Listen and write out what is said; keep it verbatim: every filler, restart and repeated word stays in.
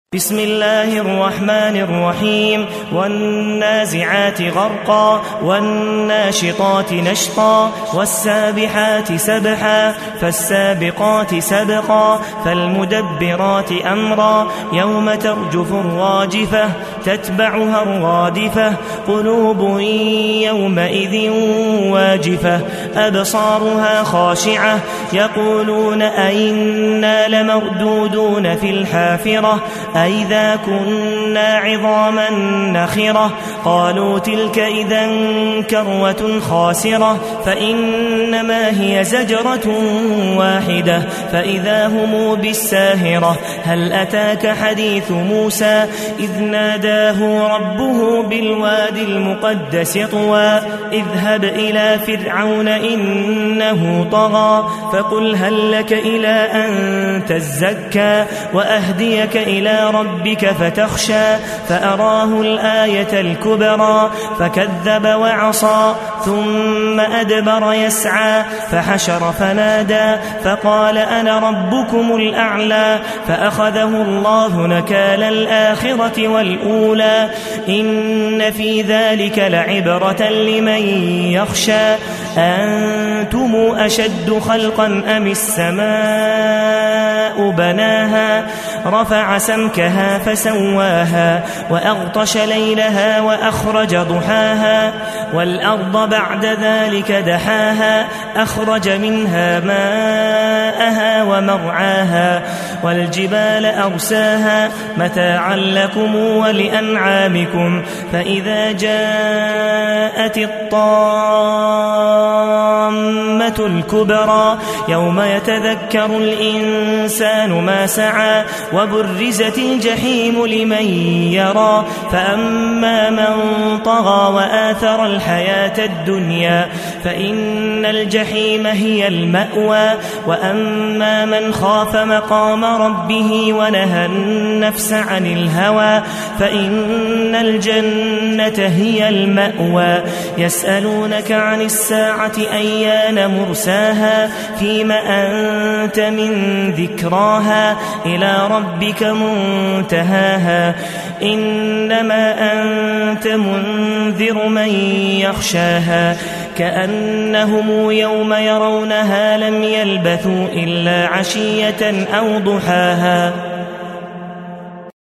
بسم الله الرحمن الرحيم والنازعات غرقا والناشطات نشطا والسابحات سبحا فالسابقات سبقا فالمدبرات أمرا يوم ترجف الراجفة تتبعها الرادفة قلوب يومئذ واجفة أبصارها خاشعة يقولون أئنا لمردودون في الحافرة أئذا كنا عظاما نخرة قالوا تلك إذا كروة خاسرة فإنما هي زجرة واحدة فإذا هم بالساهرة هل أتاك حديث موسى إذ ناداه ربه بالوادي المقدس طوى اذهب إلى فرعون إنه طغى فقل هل لك إلى أن تزكى وأهديك إلى ربك فتخشى فأراه الآية الكبرى فكذب وعصى ثم أدبر يسعى فحشر فنادى فقال أنا ربكم الأعلى فأخذه الله نكال الآخرة والأولى إن في ذلك لعبرة لمن يخشى أنتم أشد خلقا أم السماء بناها رفع سمكها فسواها وأغطش ليلها وأخرج ضحاها والأرض بعد ذلك دحاها أخرج منها ماءها ومرعاها والجبال أرساها متاعا لكم ولأنعامكم فإذا جاءت الطامة الكبرى يوم يتذكر الإنسان ما سعى وبرزت الجحيم لمن يرى فأما من طغى وآثر الحياة الدنيا فإن الجحيم هي المأوى وأما من خاف مقام ربه ونهى النفس عن الهوى فإن الجنة هي المأوى يسألونك عن الساعة أيان مرساها فيم أنت من ذكراها إلى ربك منتهاها إنما أنت منذر من يخشاها كأنهم يوم يرونها لم يلبثوا إلا عشية أو ضحاها.